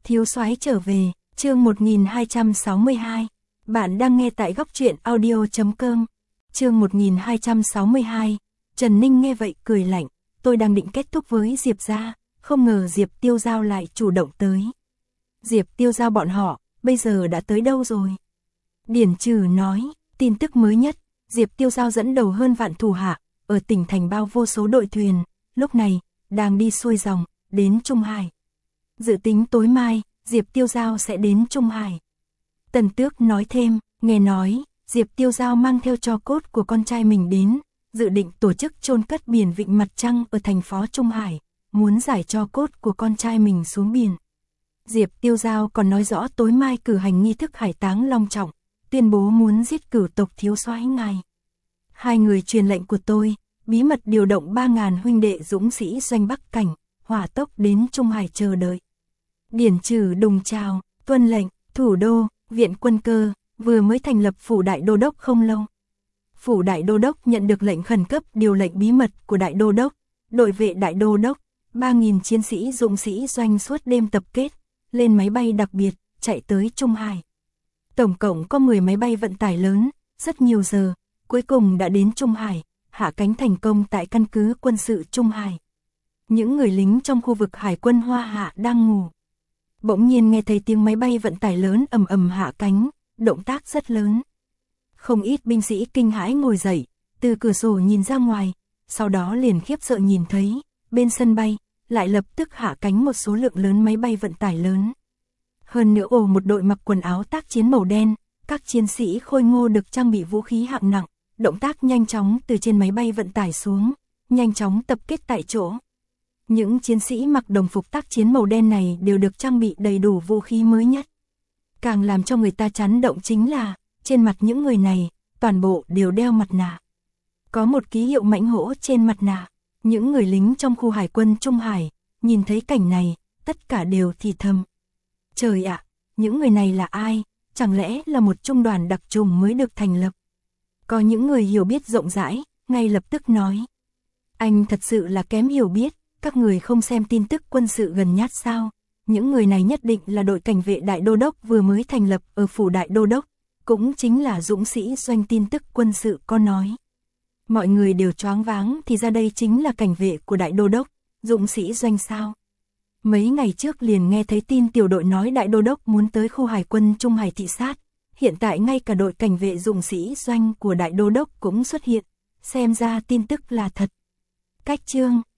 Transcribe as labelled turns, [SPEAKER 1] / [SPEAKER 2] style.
[SPEAKER 1] Thiếu soái trở về, chương 1262. Bạn đang nghe tại góc truyện audio.com. Chương 1262. Trần Ninh nghe vậy cười lạnh, tôi đang định kết thúc với Diệp gia, không ngờ Diệp Tiêu Giao lại chủ động tới. Diệp Tiêu Giao bọn họ, bây giờ đã tới đâu rồi? Điển Trừ nói, tin tức mới nhất, Diệp Tiêu Giao dẫn đầu hơn vạn thủ hạ, ở tỉnh thành bao vô số đội thuyền, lúc này, đang đi xuôi dòng, đến Trung Hải. Dự tính tối mai, Diệp Tiêu Giao sẽ đến Trung Hải. Tần Tước nói thêm, nghe nói, Diệp Tiêu Giao mang theo tro cốt của con trai mình đến, dự định tổ chức chôn cất biển Vịnh Mặt Trăng ở thành phố Trung Hải, muốn giải tro cốt của con trai mình xuống biển. Diệp Tiêu Giao còn nói rõ tối mai cử hành nghi thức hải táng long trọng, tuyên bố muốn giết cửu tộc thiếu soái ngài. Hai người truyền lệnh của tôi, bí mật điều động 3.000 huynh đệ dũng sĩ doanh Bắc Cảnh, hỏa tốc đến Trung Hải chờ đợi. Điển Trừ đùng chào, tuân lệnh, thủ đô, viện quân cơ, vừa mới thành lập phủ đại đô đốc không lâu. Phủ đại đô đốc nhận được lệnh khẩn cấp điều lệnh bí mật của đại đô đốc, đội vệ đại đô đốc, 3.000 chiến sĩ dũng sĩ doanh suốt đêm tập kết, lên máy bay đặc biệt, chạy tới Trung Hải. Tổng cộng có 10 máy bay vận tải lớn, rất nhiều giờ, cuối cùng đã đến Trung Hải, hạ cánh thành công tại căn cứ quân sự Trung Hải. Những người lính trong khu vực hải quân Hoa Hạ đang ngủ. Bỗng nhiên nghe thấy tiếng máy bay vận tải lớn ầm ầm hạ cánh, động tác rất lớn. Không ít binh sĩ kinh hãi ngồi dậy, từ cửa sổ nhìn ra ngoài, sau đó liền khiếp sợ nhìn thấy, bên sân bay, lại lập tức hạ cánh một số lượng lớn máy bay vận tải lớn. Hơn nữa một đội mặc quần áo tác chiến màu đen, các chiến sĩ khôi ngô được trang bị vũ khí hạng nặng, động tác nhanh chóng từ trên máy bay vận tải xuống, nhanh chóng tập kết tại chỗ. Những chiến sĩ mặc đồng phục tác chiến màu đen này đều được trang bị đầy đủ vũ khí mới nhất. Càng làm cho người ta chấn động chính là, trên mặt những người này, toàn bộ đều đeo mặt nạ. Có một ký hiệu mãnh hổ trên mặt nạ. Những người lính trong khu hải quân Trung Hải, nhìn thấy cảnh này, tất cả đều thì thầm. Trời ạ, những người này là ai? Chẳng lẽ là một trung đoàn đặc trùng mới được thành lập? Có những người hiểu biết rộng rãi, ngay lập tức nói. Anh thật sự là kém hiểu biết, các người không xem tin tức quân sự gần nhất sao? Những người này nhất định là đội cảnh vệ đại đô đốc vừa mới thành lập ở phủ đại đô đốc, cũng chính là dũng sĩ doanh tin tức quân sự có nói. Mọi người đều choáng váng thì ra đây chính là cảnh vệ của đại đô đốc, dũng sĩ doanh sao. Mấy ngày trước liền nghe thấy tin tiểu đội nói đại đô đốc muốn tới khu hải quân Trung Hải thị sát, hiện tại ngay cả đội cảnh vệ dũng sĩ doanh của đại đô đốc cũng xuất hiện, xem ra tin tức là thật. Cách chương